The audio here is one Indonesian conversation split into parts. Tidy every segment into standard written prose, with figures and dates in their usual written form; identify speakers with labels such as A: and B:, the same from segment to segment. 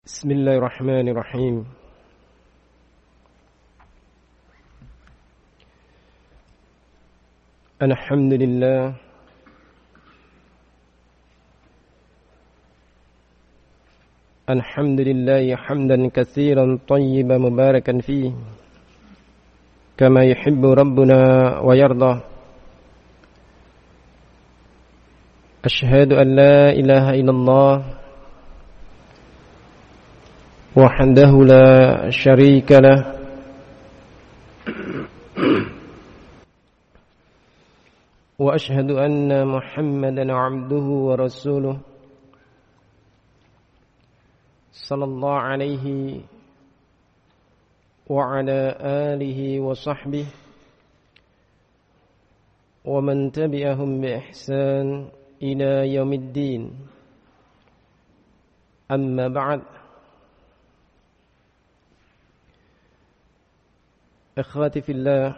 A: Bismillahirrahmanirrahim. Alhamdulillah. Alhamdulillah hamdan katsiran tayyiban mubarakan fihi kama yuhibbu rabbuna wa yarda. Asyhadu an la ilaha illallah wahdahu la syarika lah wa asyhadu anna Muhammadan 'abduhu wa rasuluh sallallahu alaihi wa ala alihi wa sahbihi wa man tabi'ahum bi ihsan ila yaumiddin. Amma ba'd. Ikhwati fillah,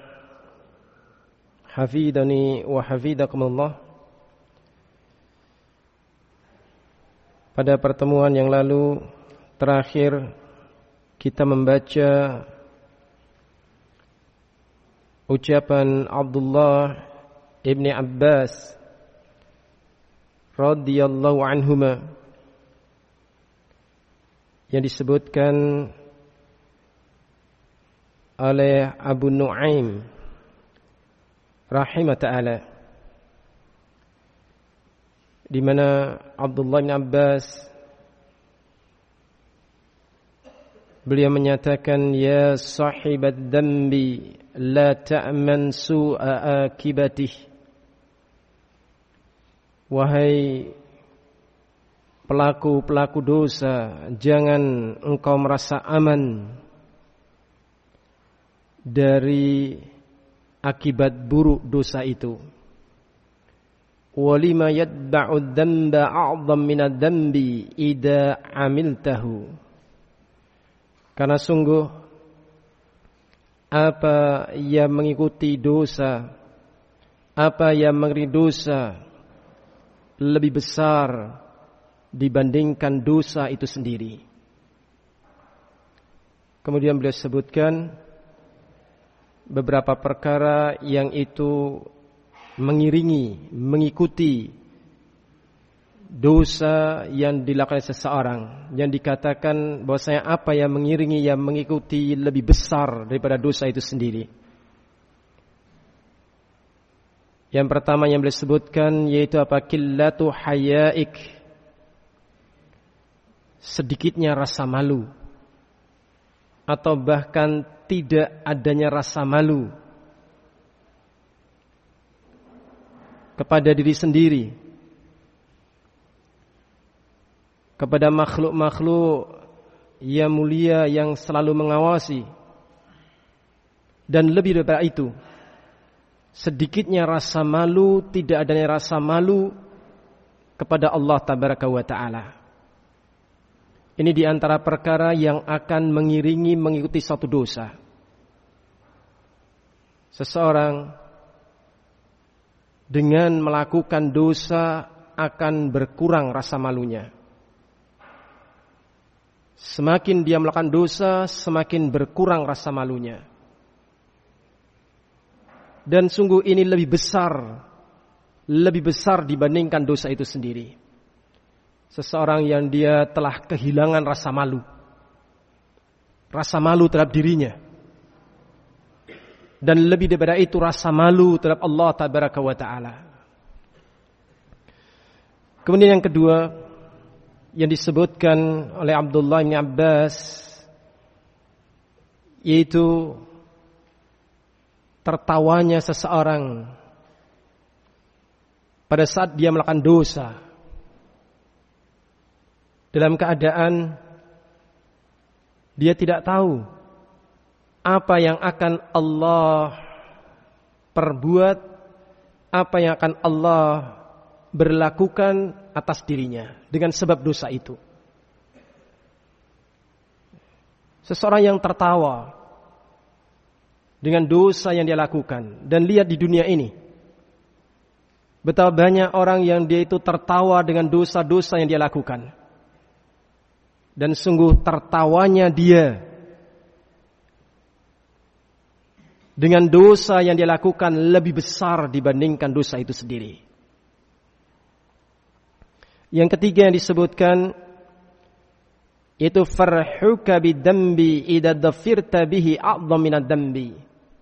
A: hafidhani wa hafidhakumullah. Pada pertemuan yang lalu terakhir kita membaca ucapan Abdullah ibni Abbas radhiyallahu anhuma yang disebutkan oleh Abu Nu'aim rahimah ta'ala, di mana Abdullah bin Abbas beliau menyatakan, ya sahibat dambi la ta'man su'a akibatih, wahai pelaku-pelaku dosa, jangan engkau merasa aman dari akibat buruk dosa itu. Walima yatba'u dzamba a'dham minad dzambi idza 'amiltahu. Karena sungguh apa yang mengikuti dosa, apa yang mengikuti dosa lebih besar dibandingkan dosa itu sendiri. Kemudian beliau sebutkan beberapa perkara yang itu mengiringi, mengikuti dosa yang dilakukan seseorang, yang dikatakan bahwasanya apa yang mengiringi, yang mengikuti lebih besar daripada dosa itu sendiri. Yang pertama yang beliau sebutkan yaitu apa? Qillatu hayaik, sedikitnya rasa malu, atau bahkan tidak adanya rasa malu kepada diri sendiri, kepada makhluk-makhluk yang mulia yang selalu mengawasi, dan lebih daripada itu, sedikitnya rasa malu, tidak adanya rasa malu kepada Allah tabaraka wa ta'ala. Ini di antara perkara yang akan mengiringi, mengikuti suatu dosa. Seseorang dengan melakukan dosa akan berkurang rasa malunya. Semakin dia melakukan dosa, semakin berkurang rasa malunya. Dan sungguh ini lebih besar dibandingkan dosa itu sendiri. Seseorang yang dia telah kehilangan rasa malu terhadap dirinya, dan lebih daripada itu rasa malu terhadap Allah tabaraka wa ta'ala. Kemudian yang kedua yang disebutkan oleh Abdullah bin Abbas yaitu tertawanya seseorang pada saat dia melakukan dosa, dalam keadaan dia tidak tahu apa yang akan Allah perbuat, apa yang akan Allah berlakukan atas dirinya dengan sebab dosa itu. Seseorang yang tertawa dengan dosa yang dia lakukan, dan lihat di dunia ini betapa banyak orang yang dia itu tertawa dengan dosa-dosa yang dia lakukan. Dan sungguh tertawanya dia dengan dosa yang dia lakukan lebih besar dibandingkan dosa itu sendiri. Yang ketiga yang disebutkan itu farhuka bidambi idza dhafirta bihi a'dham minad dambi.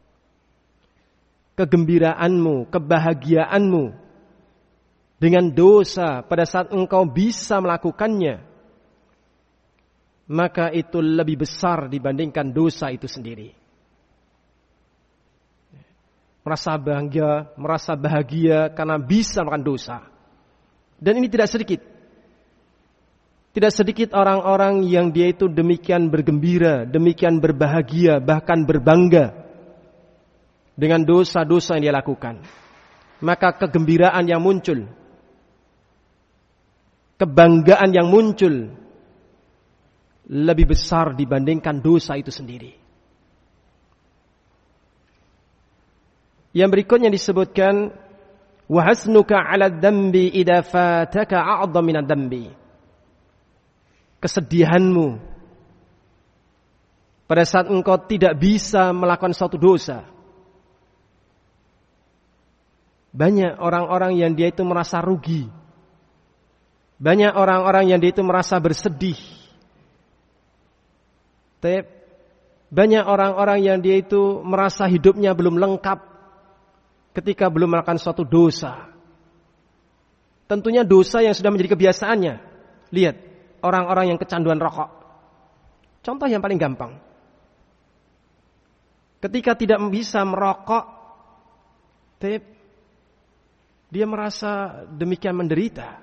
A: Kegembiraanmu, kebahagiaanmu dengan dosa pada saat engkau bisa melakukannya, maka itu lebih besar dibandingkan dosa itu sendiri. Merasa bahagia karena bisa melakukan dosa. Dan ini tidak sedikit. Tidak sedikit orang-orang yang dia itu demikian bergembira, demikian berbahagia, bahkan berbangga dengan dosa-dosa yang dia lakukan. Maka kegembiraan yang muncul, kebanggaan yang muncul lebih besar dibandingkan dosa itu sendiri. Yang berikutnya disebutkan wa hasnuka 'ala dzambi idza fataka a'dham min adz-dzambi. Kesedihanmu pada saat engkau tidak bisa melakukan suatu dosa. Banyak orang-orang yang dia itu merasa rugi. Banyak orang-orang yang dia itu merasa bersedih. Banyak orang-orang yang dia itu merasa hidupnya belum lengkap ketika belum melakukan suatu dosa. Tentunya dosa yang sudah menjadi kebiasaannya. Lihat, orang-orang yang kecanduan rokok. Contoh yang paling gampang. Ketika tidak bisa merokok, dia merasa demikian menderita.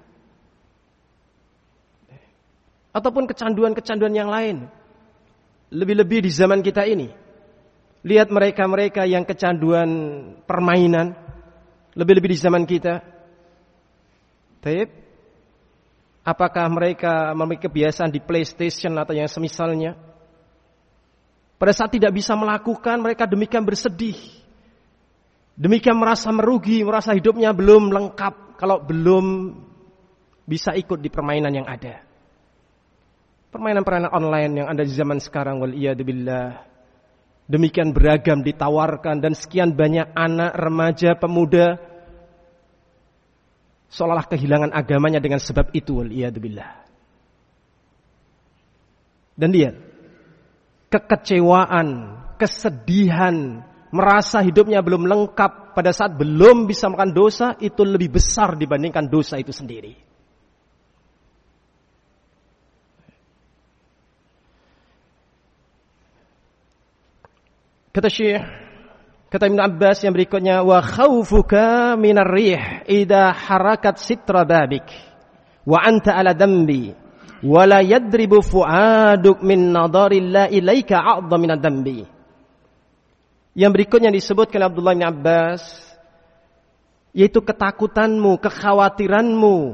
A: Ataupun kecanduan-kecanduan yang lain. Lebih-lebih di zaman kita ini. Lihat mereka-mereka yang kecanduan permainan. Lebih-lebih di zaman kita. Apakah mereka memiliki kebiasaan di PlayStation atau yang semisalnya? Pada saat tidak bisa melakukan, mereka demikian bersedih. Demikian merasa merugi, merasa hidupnya belum lengkap kalau belum bisa ikut di permainan yang ada. Permainan-permainan online yang ada di zaman sekarang, waliyadzubillah, demikian beragam ditawarkan dan sekian banyak anak, remaja, pemuda seolah kehilangan agamanya dengan sebab itu, waliyadzubillah. Dan lihat, kekecewaan, kesedihan, merasa hidupnya belum lengkap pada saat belum bisa melakukan dosa, itu lebih besar dibandingkan dosa itu sendiri. Kata Syekh, kata Ibn Abbas yang berikutnya, wa khawfuka minar rih idza harakat sitra babik wa anta ala dambi wa la yadribu fuaduk min nadarillahi ilaika a'dham min ad-dambi. Yang berikutnya disebutkan Abdullah bin Abbas, yaitu ketakutanmu, kekhawatiranmu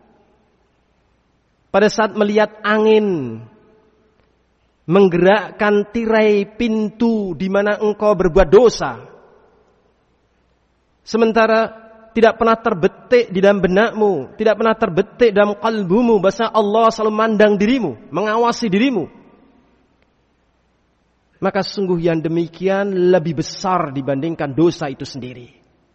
A: pada saat melihat angin menggerakkan tirai pintu di mana engkau berbuat dosa. Sementara tidak pernah terbetik di dalam benakmu, tidak pernah terbetik dalam kalbumu bahwa Allah selalu mandang dirimu, mengawasi dirimu. Maka sungguh yang demikian lebih besar dibandingkan dosa itu sendiri.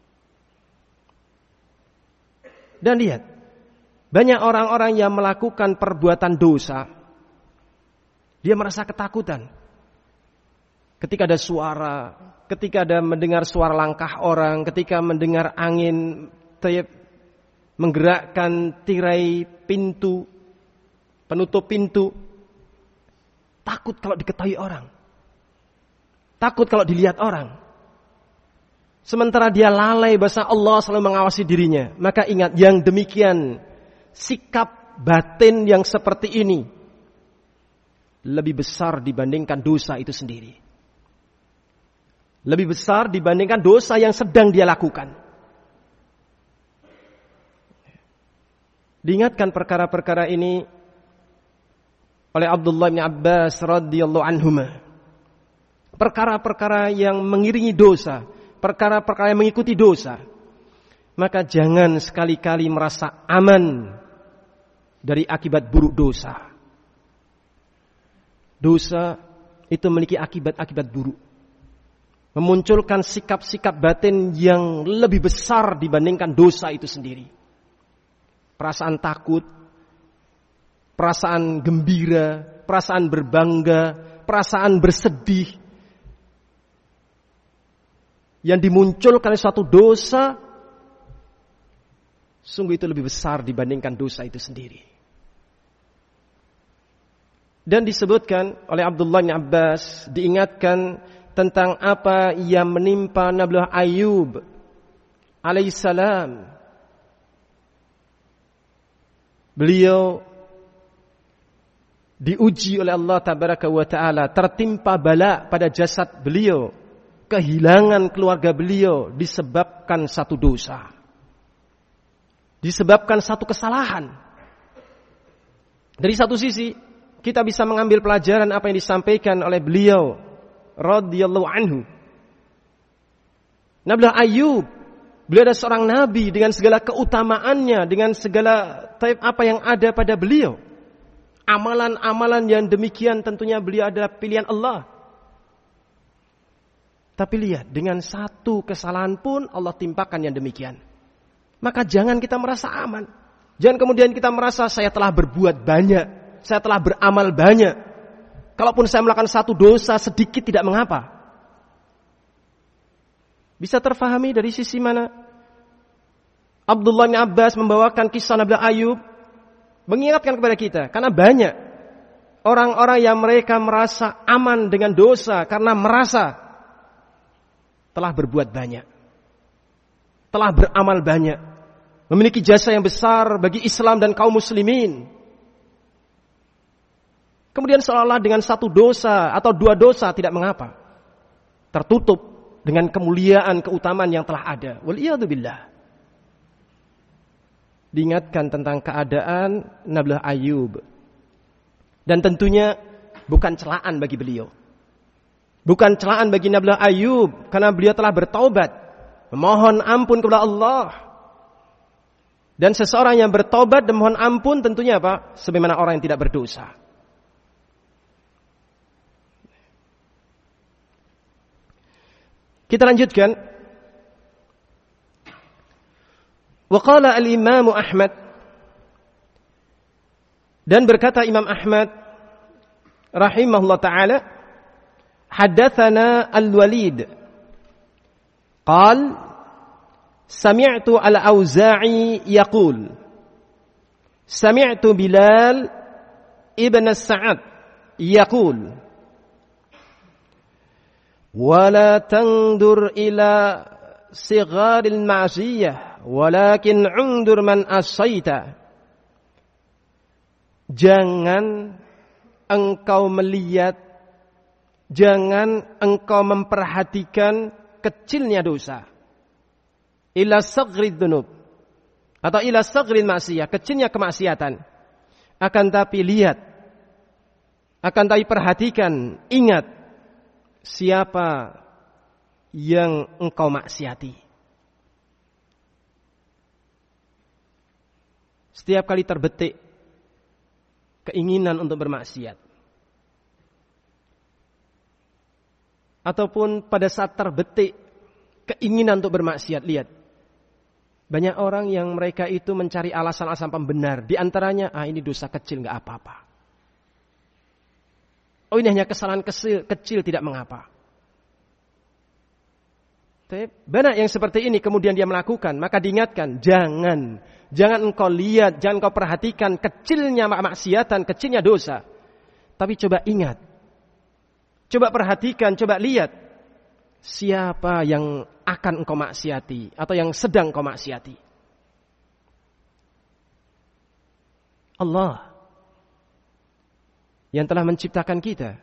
A: Dan lihat, banyak orang-orang yang melakukan perbuatan dosa, dia merasa ketakutan. Ketika ada suara, ketika ada mendengar suara langkah orang, ketika mendengar angin menggerakkan tirai pintu, penutup pintu, takut kalau diketahui orang. Takut kalau dilihat orang. Sementara dia lalai bahwa Allah selalu mengawasi dirinya. Maka ingat, yang demikian, sikap batin yang seperti ini lebih besar dibandingkan dosa itu sendiri. Lebih besar dibandingkan dosa yang sedang dia lakukan. Diingatkan perkara-perkara ini oleh Abdullah bin Abbas radhiyallahu anhuma. Perkara-perkara yang mengiringi dosa, perkara-perkara yang mengikuti dosa. Maka jangan sekali-kali merasa aman dari akibat buruk dosa. Dosa itu memiliki akibat-akibat buruk. Memunculkan sikap-sikap batin yang lebih besar dibandingkan dosa itu sendiri. Perasaan takut, perasaan gembira, perasaan berbangga, perasaan bersedih. Yang dimunculkan oleh suatu dosa, sungguh itu lebih besar dibandingkan dosa itu sendiri. Dan disebutkan oleh Abdullah bin Abbas, diingatkan tentang apa yang menimpa Nabi Ayub alaihissalam. Beliau diuji oleh Allah tabaraka wa ta'ala, tertimpa bala pada jasad beliau, kehilangan keluarga beliau disebabkan satu dosa, disebabkan satu kesalahan. Dari satu sisi kita bisa mengambil pelajaran apa yang disampaikan oleh beliau radhiyallahu anhu. Nabi Ayub, beliau adalah seorang nabi dengan segala keutamaannya, dengan segala apa yang ada pada beliau. Amalan-amalan yang demikian tentunya beliau adalah pilihan Allah. Tapi lihat, dengan satu kesalahan pun Allah timpakan yang demikian. Maka jangan kita merasa aman. Jangan kemudian kita merasa saya telah berbuat banyak, saya telah beramal banyak. Kalaupun saya melakukan satu dosa sedikit tidak mengapa. Bisa terfahami dari sisi mana? Abdullah bin Abbas membawakan kisah Nabi Ayub, mengingatkan kepada kita, karena banyak orang-orang yang mereka merasa aman dengan dosa karena merasa telah berbuat banyak, telah beramal banyak, memiliki jasa yang besar bagi Islam dan kaum muslimin. Kemudian seolah-olah dengan satu dosa atau dua dosa tidak mengapa, tertutup dengan kemuliaan, keutamaan yang telah ada. Waliyadzubillah. Diingatkan tentang keadaan Nabi Ayub. Dan tentunya bukan celaan bagi beliau. Bukan celaan bagi Nabi Ayub, karena beliau telah bertaubat, memohon ampun kepada Allah. Dan seseorang yang bertaubat dan memohon ampun tentunya apa? Sebagaimana orang yang tidak berdosa. Kita lanjutkan. Wa qala al-Imam Ahmad, dan berkata Imam Ahmad rahimahullah taala, haddatsana al-Walid qal sami'tu al-Auza'i yaqul sami'tu Bilal ibn Sa'ad yaqul wala tandur ila sigharil ma'siyah walakin undur man asaita. Jangan engkau melihat, jangan engkau memperhatikan kecilnya dosa, ila saghrid dunub, atau ila saghril ma'siyah, kecilnya kemaksiatan. Akan tapi lihat, akan tapi perhatikan, ingat siapa yang engkau maksiati. Setiap kali terbetik keinginan untuk bermaksiat, ataupun pada saat terbetik keinginan untuk bermaksiat, lihat, banyak orang yang mereka itu mencari alasan-alasan pembenar. Di antaranya, ini dosa kecil, gak apa-apa. Oh, ini hanya kesalahan kecil, tidak mengapa. Banyak yang seperti ini kemudian dia melakukan. Maka diingatkan, jangan engkau lihat, jangan engkau perhatikan kecilnya maksiatan, kecilnya dosa. Tapi coba ingat, coba perhatikan, coba lihat siapa yang akan engkau maksiati atau yang sedang engkau maksiati. Allah yang telah menciptakan kita,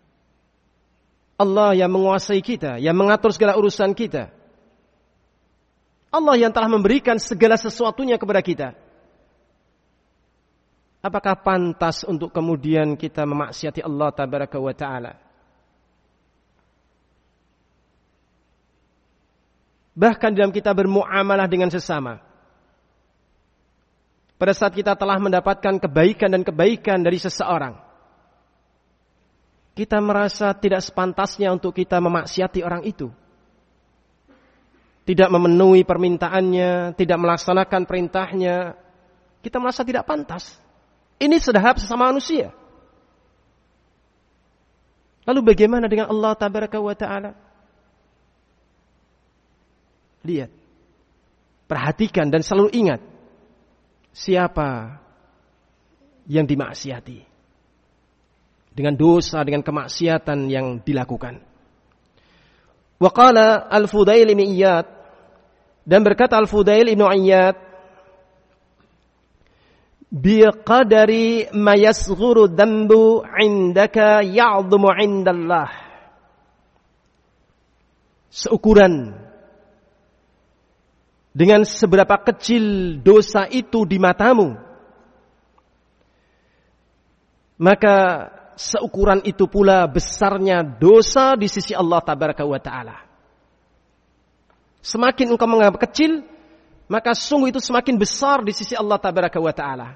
A: Allah yang menguasai kita, yang mengatur segala urusan kita, Allah yang telah memberikan segala sesuatunya kepada kita. Apakah pantas untuk kemudian kita memaksiati Allah tabaraka wa ta'ala? Bahkan dalam kita bermuamalah dengan sesama, pada saat kita telah mendapatkan kebaikan dan kebaikan dari seseorang, kita merasa tidak sepantasnya untuk kita memaksiati orang itu. Tidak memenuhi permintaannya, tidak melaksanakan perintahnya, kita merasa tidak pantas. Ini sudah hak sesama manusia. Lalu bagaimana dengan Allah Tabaraka wa Ta'ala? Lihat, perhatikan dan selalu ingat siapa yang dimaksiati dengan dosa, dengan kemaksiatan yang dilakukan. Wa qala Al-Fudail bin Iyad, dan berkata Al-Fudail bin Iyad, bi qadari ma yasghuru dhanbu 'indaka ya'dhamu 'indallah. Seukuran dengan seberapa kecil dosa itu di matamu, maka seukuran itu pula besarnya dosa di sisi Allah Tabaraka wa Ta'ala. Semakin engkau menganggap kecil, maka sungguh itu semakin besar di sisi Allah Tabaraka wa Ta'ala.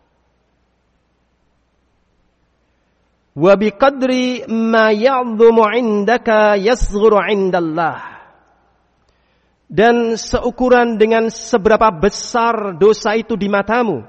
A: Wa biqadri ma ya'dhumu 'indaka yasghuru 'indallah. Dan seukuran dengan seberapa besar dosa itu di matamu,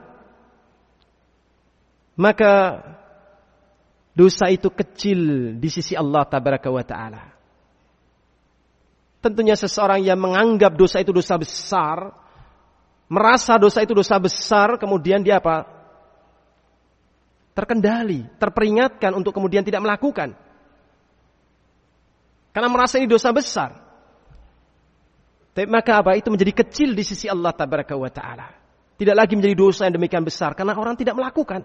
A: maka dosa itu kecil di sisi Allah Tabaraka wa Ta'ala. Tentunya seseorang yang menganggap dosa itu dosa besar, merasa dosa itu dosa besar, kemudian dia apa? Terkendali, terperingatkan untuk kemudian tidak melakukan. Karena merasa ini dosa besar. Tapi maka apa? Itu menjadi kecil di sisi Allah Tabaraka wa Ta'ala. Tidak lagi menjadi dosa yang demikian besar, karena orang tidak melakukan.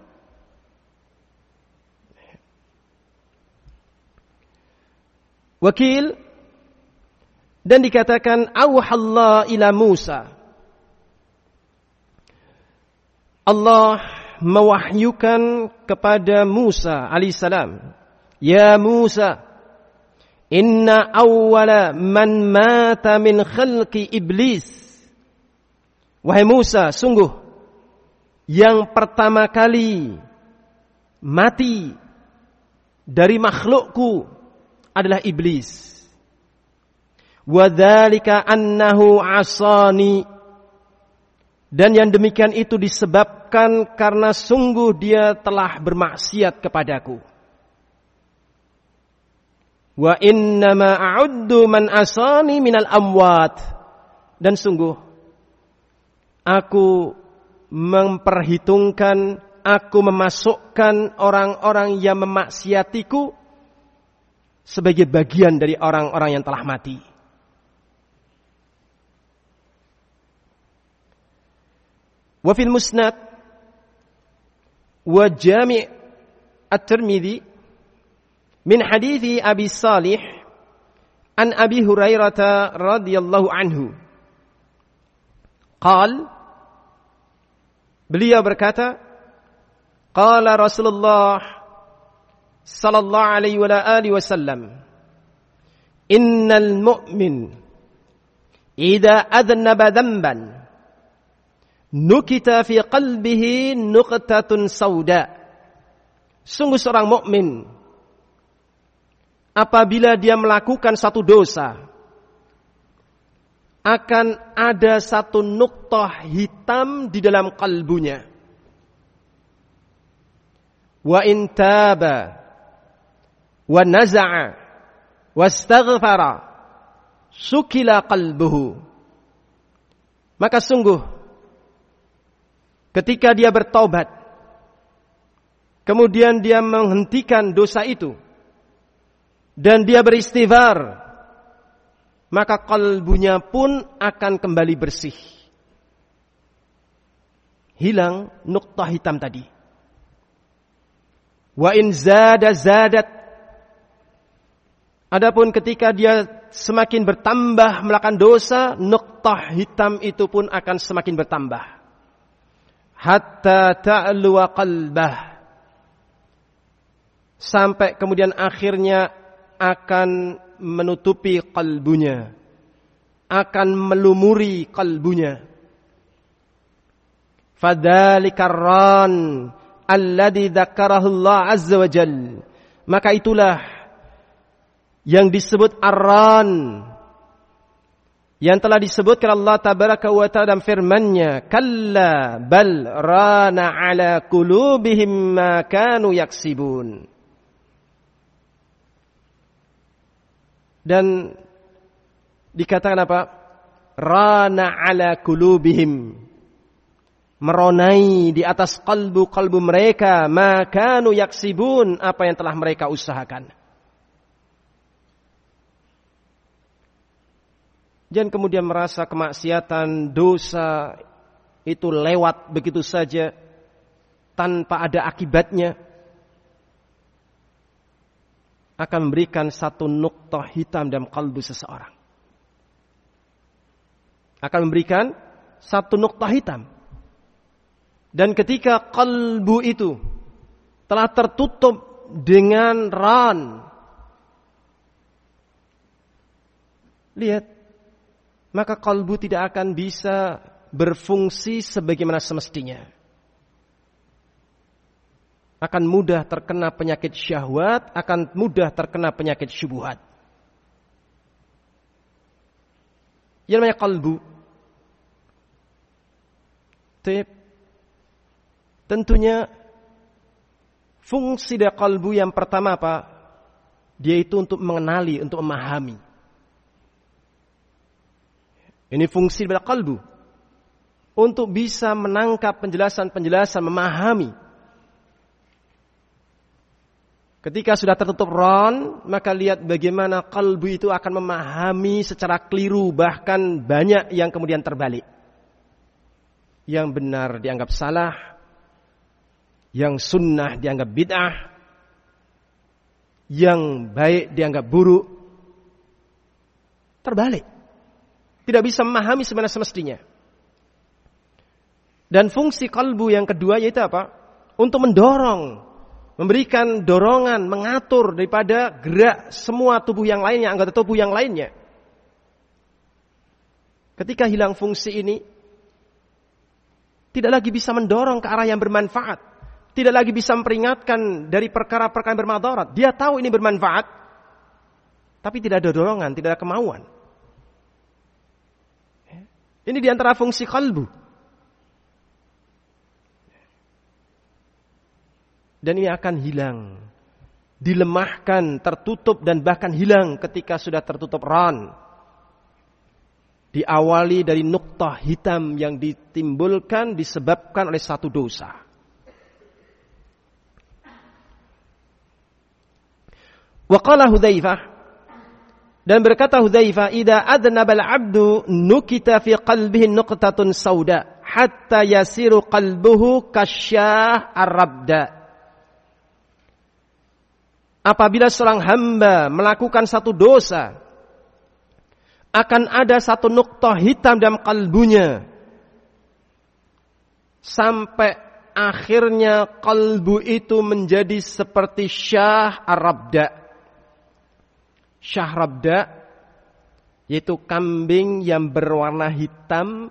A: Wakil, dan dikatakan auhallah ila Musa. Allah mewahyukan kepada Musa alaihissalam, ya Musa, inna awwala man mata min khalqi iblis. Wahai Musa, sungguh yang pertama kali mati dari makhlukku adalah iblis. Wa dzalika annahu asani, dan yang demikian itu disebabkan karena sungguh dia telah bermaksiat kepadaku. Wa innama a'uddu man asani minal amwat, dan sungguh aku memperhitungkan, aku memasukkan orang-orang yang memaksiatiku sebagai bagian dari orang-orang yang telah mati. Wa fil musnad wa jami' at-Tirmidzi min hadithi Abi Salih an Abi Hurairah radhiyallahu anhu. Qal, beliau berkata, qala Rasulullah sallallahu alaihi wa alihi wasallam, innal mu'min idza adnaba dhanban nukita fi qalbihi nuqtatun sauda. Sungguh seorang mukmin apabila dia melakukan satu dosa, akan ada satu nuktah hitam di dalam kalbunya. Wa in taba wa naza'a wastaghfara sukila qalbuhu. Maka sungguh ketika dia bertobat, kemudian dia menghentikan dosa itu, dan dia beristighfar, maka kalbunya pun akan kembali bersih. Hilang nuktah hitam tadi. Wa in zada zadat. Adapun ketika dia semakin bertambah melakukan dosa, nuktah hitam itu pun akan semakin bertambah. Hatta ta'luwa qalbah, sampai kemudian akhirnya akan menutupi kalbunya, akan melumuri kalbunya. Fadzalikar ran alladzi dzakarahu Allah azza wa jalla Maka itulah yang disebut ar-ran, yang telah disebutkan Allah tabaraka wa ta'ala dalam firman-Nya, kalla bal rana ala qulubihim ma kanu yaksibun. Dan dikatakan apa? Rana ala qulubihim, meronai di atas kalbu mereka, ma kanu yaksibun, apa yang telah mereka usahakan. Jangan kemudian merasa kemaksiatan, dosa itu lewat begitu saja tanpa ada akibatnya. Akan memberikan satu nuktah hitam dalam kalbu seseorang. Akan memberikan satu nuktah hitam. Dan ketika kalbu itu telah tertutup dengan ran, lihat, maka kalbu tidak akan bisa berfungsi sebagaimana semestinya. Akan mudah terkena penyakit syahwat, akan mudah terkena penyakit syubhat. Yang namanya kalbu, tentunya fungsi dari kalbu yang pertama apa? Dia itu untuk mengenali, untuk memahami. Ini fungsi dari kalbu, untuk bisa menangkap penjelasan-penjelasan, memahami. Ketika sudah tertutup ron, maka lihat bagaimana kalbu itu akan memahami secara keliru, bahkan banyak yang kemudian terbalik. Yang benar dianggap salah, yang sunnah dianggap bid'ah, yang baik dianggap buruk. Terbalik. Tidak bisa memahami sebenarnya semestinya. Dan fungsi kalbu yang kedua yaitu apa? Untuk mendorong, memberikan dorongan, mengatur daripada gerak semua tubuh yang lainnya, anggota tubuh yang lainnya. Ketika hilang fungsi ini, tidak lagi bisa mendorong ke arah yang bermanfaat. Tidak lagi bisa memperingatkan dari perkara-perkara yang bermadarat. Dia tahu ini bermanfaat, tapi tidak ada dorongan, tidak ada kemauan. Ini diantara fungsi kalbu. Dan ini akan hilang. Dilemahkan, tertutup, dan bahkan hilang ketika sudah tertutup ran. Diawali dari nuktah hitam yang ditimbulkan, disebabkan oleh satu dosa. Wa qala Hudzaifah, dan berkata Hudzaifah, "Idza adnaba al-'abdu nukita fi qalbihi nuqtatun sauda hatta yasiru qalbuhu kasyah ar-rabda." Apabila seorang hamba melakukan satu dosa, akan ada satu nuqtah hitam dalam kalbunya, sampai akhirnya kalbu itu menjadi seperti syah ar-rabda. Syah rabda, yaitu kambing yang berwarna hitam,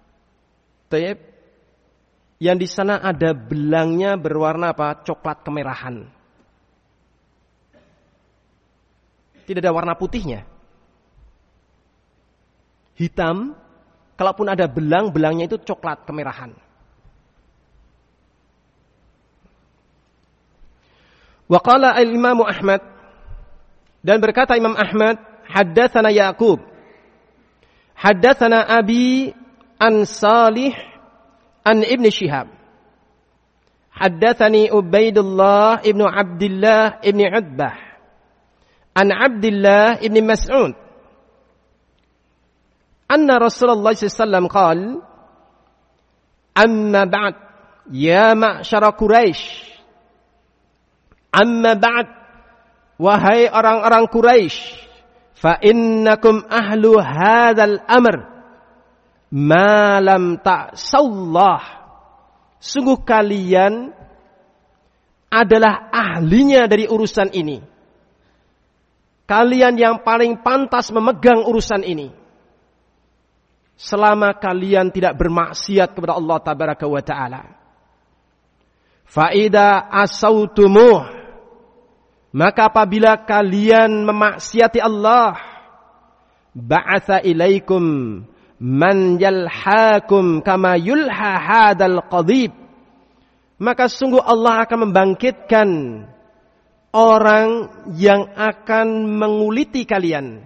A: yang di sana ada belangnya berwarna apa? Coklat kemerahan. Tidak ada warna putihnya. Hitam, kalaupun ada belang, belangnya itu coklat kemerahan. Wa qala al-Imam Ahmad, dan berkata Imam Ahmad, haddatsana Yaqub, haddatsana Abi an Salih an Ibn Shihab, haddatsani Ubaidullah ibn Abdullah ibn Utbah an Abdullah ibn Mas'ud anna Rasulullah sallallahu alaihi wasallam qala amma ba'd ya ma'syara Quraisy, amma ba'd, wahai orang-orang Quraisy, fa innakum ahlu hadzal amr ma lam ta'sallah, sungguh kalian adalah ahlinya dari urusan ini. Kalian yang paling pantas memegang urusan ini, selama kalian tidak bermaksiat kepada Allah tabaraka wa ta'ala. Fa idza asautumuh, Maka apabila kalian memaksiati Allah, ba'atha ilaikum man yalhakum kama yulha hadal qadib. Maka sungguh Allah akan membangkitkan orang yang akan menguliti kalian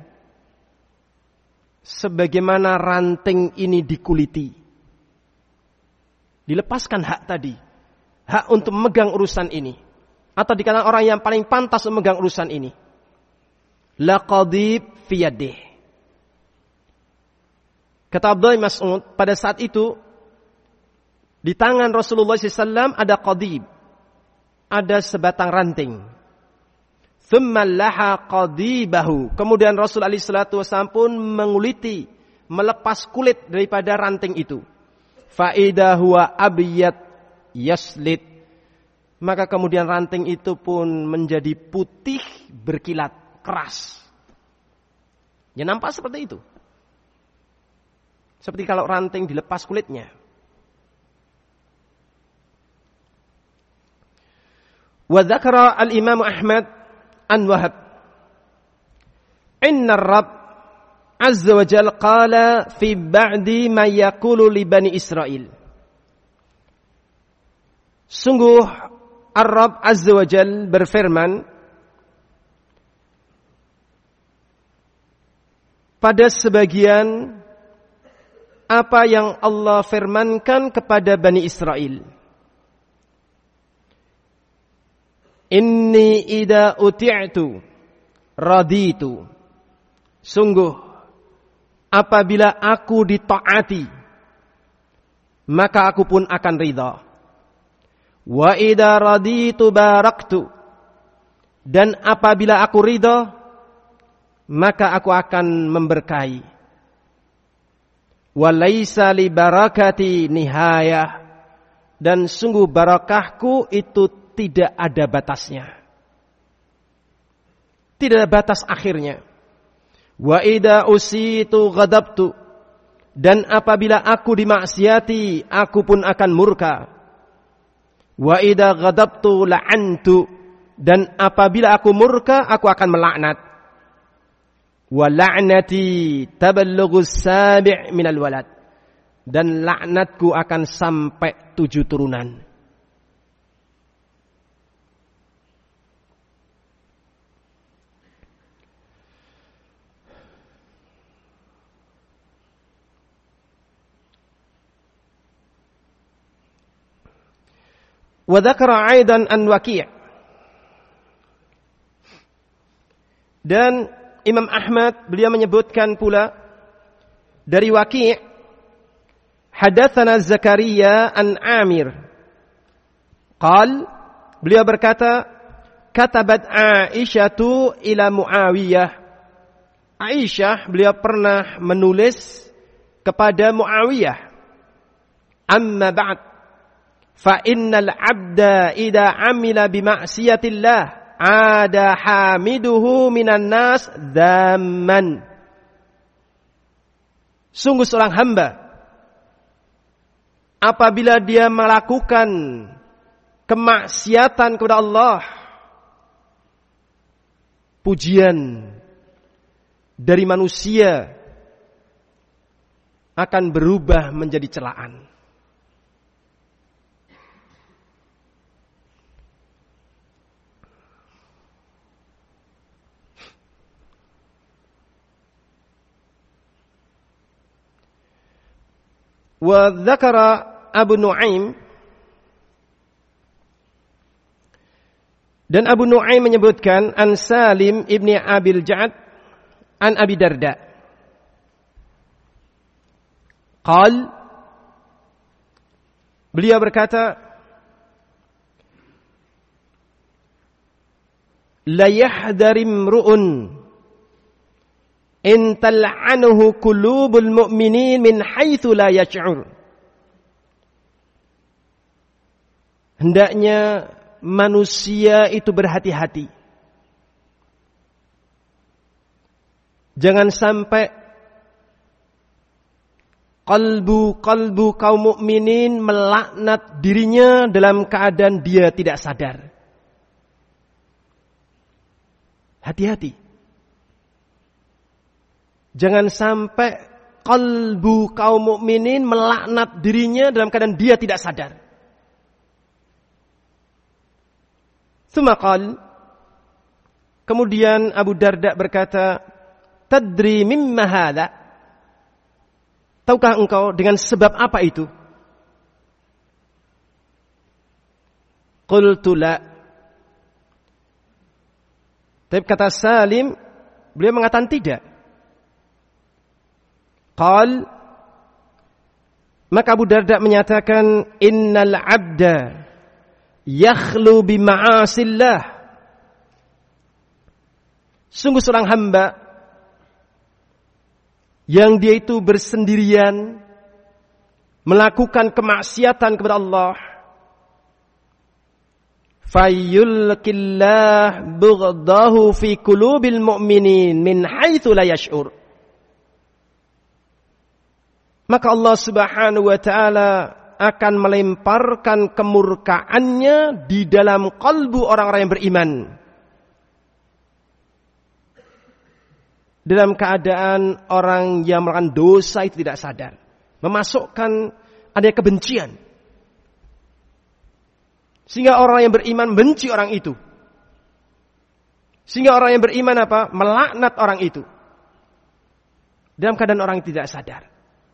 A: sebagaimana ranting ini dikuliti. Dilepaskan hak tadi, hak untuk memegang urusan ini, atau dikatakan orang yang paling pantas untuk memegang urusan ini. Laqadib fi yadih. Kata Abdullah bin Mas'ud, pada saat itu di tangan Rasulullah SAW ada qadib, ada sebatang ranting. Thumma laha qadibahu. Kemudian Rasul SAW pun menguliti, melepas kulit daripada ranting itu. Fa'idha huwa abiyat yaslit. Maka kemudian ranting itu pun menjadi putih berkilat, keras. Ya nampak seperti itu. Seperti kalau ranting dilepas kulitnya. Wa dzakara al-Imam Ahmad an Wahab. Inna ar-Rabb Azza wa Jalla qala fi ba'di ma yaqulu li Bani Israel. Sungguh Ar-Rabb Azza wa Jalla berfirman pada sebagian apa yang Allah firmankan kepada Bani Israel. Inni idza uti'tu raditu. Sungguh apabila aku ditaati, maka aku pun akan ridha. Wa idza raditu baraktu. Dan apabila aku ridha, maka aku akan memberkahi. Wa laisa li barakati nihayah. Dan sungguh barakahku itu tidak ada batasnya. Tidak ada batas akhirnya. Wa idza usitu ghadabtu. Dan apabila aku dimaksiati, aku pun akan murka. Wa idza ghadabtu la'antu. Dan apabila aku murka, aku akan melaknat. Wa la'nati taballughus sabi' minal walad. Dan laknatku akan sampai 7 turunan. Wa dzakara aidan an Waqi'. Dan Imam Ahmad beliau menyebutkan pula dari Waqi', hadatsana Zakaria an Amir. Beliau berkata, katabat Aisyatu ila Muawiyah. Aisyah beliau pernah menulis kepada Muawiyah. Amma ba'd. Fa innal 'abda idza 'amila bi ma'siyatillah 'ada hamiduhu minan nas dzamman. Sungguh seorang hamba apabila dia melakukan kemaksiatan kepada Allah, pujian dari manusia akan berubah menjadi celaan. Wa dzakara Abu Nu'aim, dan Abu Nu'aim menyebutkan an Salim ibni Abil Ja'ad an Abi Darda. Beliau berkata, la yahdarim ru'un in tal'anuhu qulubul mu'minin min haitsu la yash'ur. Hendaknya manusia itu berhati-hati. Jangan sampai kalbu kaum mukminin melaknat dirinya dalam keadaan dia tidak sadar. Hati-hati. Jangan sampai qalbu kaum mukminin melaknat dirinya dalam keadaan dia tidak sadar. Tsumma qala, kemudian Abu Darda berkata, "Tadri mimma hadha?" Tahukah engkau dengan sebab apa itu? Qultu la. Tapi kata Salim, beliau mengatakan tidak. Qal, maka Abu Darda menyatakan, innal abda yakhlu bi ma'asillah. Sungguh seorang hamba yang dia itu bersendirian melakukan kemaksiatan kepada Allah, fayyulqillah bughdahu fi qulubil mu'minin min haitsu la yash'ur. Maka Allah Subhanahu wa taala akan melemparkan kemurkaannya di dalam kalbu orang-orang yang beriman. Dalam keadaan orang yang melakukan dosa itu tidak sadar, memasukkan adanya kebencian. Sehingga orang yang beriman benci orang itu. Sehingga orang yang beriman apa? Melaknat orang itu. Dalam keadaan orang tidak sadar.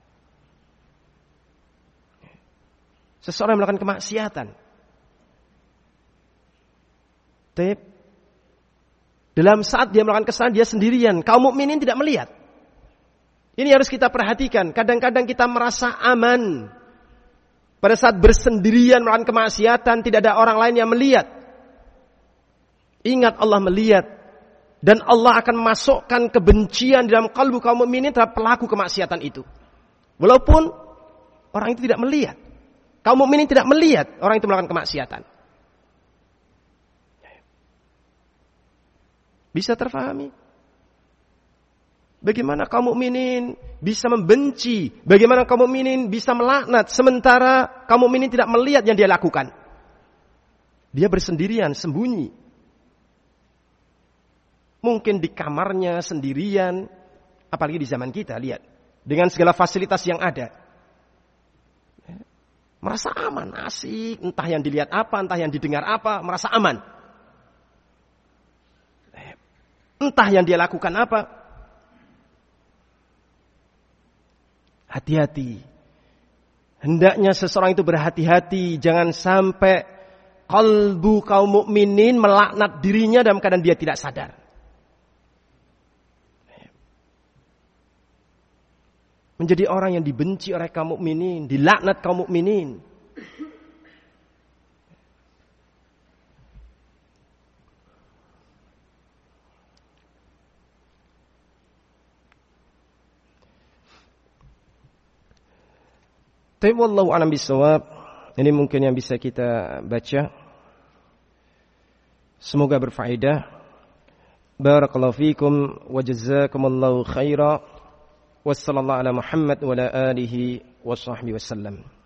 A: Seseorang yang melakukan kemaksiatan. Dalam saat dia melakukan kesalahan, dia sendirian. Kaum mukminin tidak melihat. Ini harus kita perhatikan. Kadang-kadang kita merasa aman. Pada saat bersendirian melakukan kemaksiatan, tidak ada orang lain yang melihat. Ingat Allah melihat. Dan Allah akan masukkan kebencian dalam kalbu kaum mukminin terhadap pelaku kemaksiatan itu. Walaupun orang itu tidak melihat. Kaum mukminin tidak melihat orang itu melakukan kemaksiatan. Bisa terfahami? Bagaimana kaum mukminin bisa membenci? Bagaimana kaum mukminin bisa melaknat sementara kaum mukminin tidak melihat yang dia lakukan? Dia bersendirian, sembunyi. Mungkin di kamarnya sendirian, apalagi di zaman kita, lihat. Dengan segala fasilitas yang ada. Merasa aman, asik, entah yang dilihat apa, entah yang didengar apa, merasa aman. Entah yang dia lakukan apa. Hati-hati. Hendaknya seseorang itu berhati-hati. Jangan sampai kalbu kaum mukminin melaknat dirinya dalam keadaan dia tidak sadar. Menjadi orang yang dibenci oleh kaum mukminin, dilaknat kaum mukminin. Tapi wallahu a'lam bishawab. Ini mungkin yang bisa kita baca. Semoga berfaedah. Barakallahu fikum wa jazakumullahu khaira. Wassallallahu ala Muhammad wa ala alihi wa sahbihi wasallam.